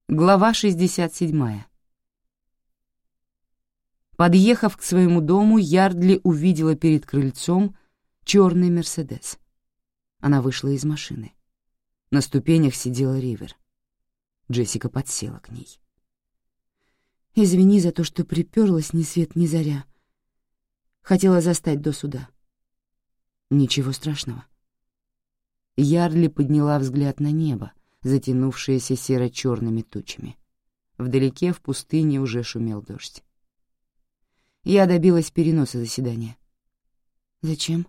Глава 67. Подъехав к своему дому, Ярдли увидела перед крыльцом черный «Мерседес». Она вышла из машины. На ступенях сидела Ривер. Джессика подсела к ней. «Извини за то, что припёрлась ни свет ни заря. Хотела застать до суда». «Ничего страшного». Ярдли подняла взгляд на небо, затянувшееся серо-черными тучами. Вдалеке в пустыне уже шумел дождь. Я добилась переноса заседания. «Зачем?»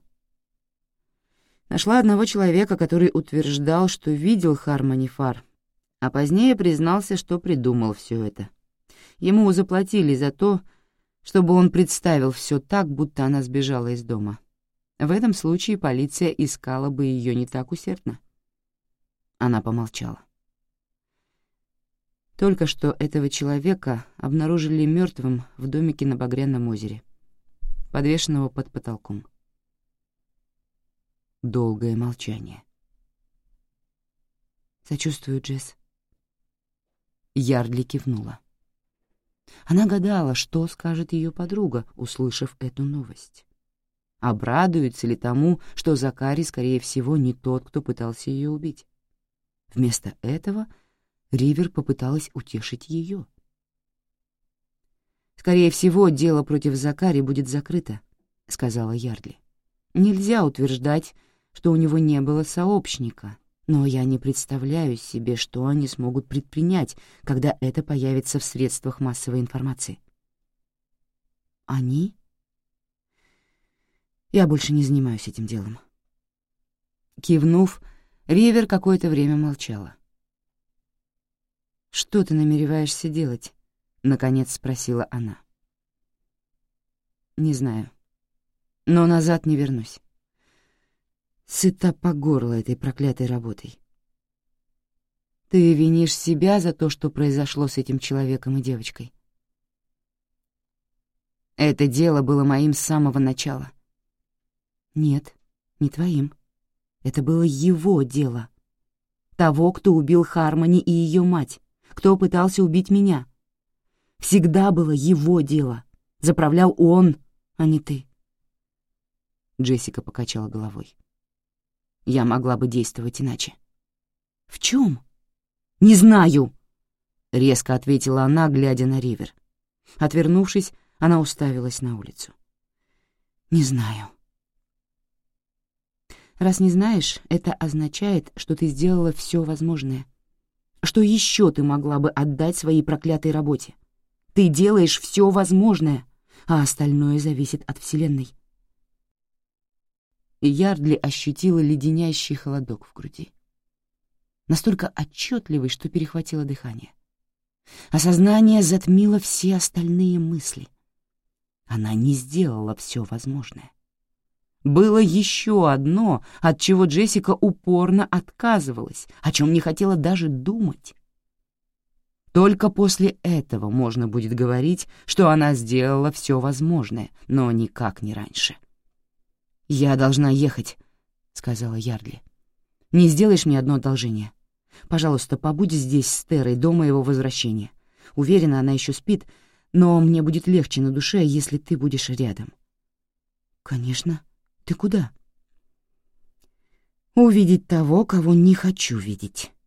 Нашла одного человека, который утверждал, что видел Хармони Фар, а позднее признался, что придумал все это. Ему заплатили за то, чтобы он представил все так, будто она сбежала из дома. В этом случае полиция искала бы ее не так усердно. Она помолчала. Только что этого человека обнаружили мертвым в домике на Багряном озере, подвешенного под потолком. Долгое молчание. «Сочувствую, Джесс». Ярдли кивнула. Она гадала, что скажет ее подруга, услышав эту новость. Обрадуется ли тому, что Закари, скорее всего, не тот, кто пытался ее убить? Вместо этого Ривер попыталась утешить ее. «Скорее всего, дело против Закари будет закрыто», — сказала Ярдли. «Нельзя утверждать, что у него не было сообщника, но я не представляю себе, что они смогут предпринять, когда это появится в средствах массовой информации». «Они?» «Я больше не занимаюсь этим делом». Кивнув, Ривер какое-то время молчала. «Что ты намереваешься делать?» — наконец спросила она. «Не знаю. Но назад не вернусь. Сыта по горло этой проклятой работой. Ты винишь себя за то, что произошло с этим человеком и девочкой. Это дело было моим с самого начала». «Нет, не твоим. Это было его дело. Того, кто убил Хармони и ее мать, кто пытался убить меня. Всегда было его дело. Заправлял он, а не ты». Джессика покачала головой. «Я могла бы действовать иначе». «В чем?» «Не знаю», — резко ответила она, глядя на Ривер. Отвернувшись, она уставилась на улицу. «Не знаю». «Раз не знаешь, это означает, что ты сделала все возможное. Что еще ты могла бы отдать своей проклятой работе? Ты делаешь все возможное, а остальное зависит от Вселенной». И Ярдли ощутила леденящий холодок в груди. Настолько отчетливый, что перехватило дыхание. Осознание затмило все остальные мысли. Она не сделала все возможное. Было еще одно, от чего Джессика упорно отказывалась, о чем не хотела даже думать. Только после этого можно будет говорить, что она сделала все возможное, но никак не раньше. «Я должна ехать», — сказала Ярдли. «Не сделаешь мне одно одолжение? Пожалуйста, побудь здесь с Терой до моего возвращения. Уверена, она еще спит, но мне будет легче на душе, если ты будешь рядом». «Конечно. Ты куда?» «Увидеть того, кого не хочу видеть».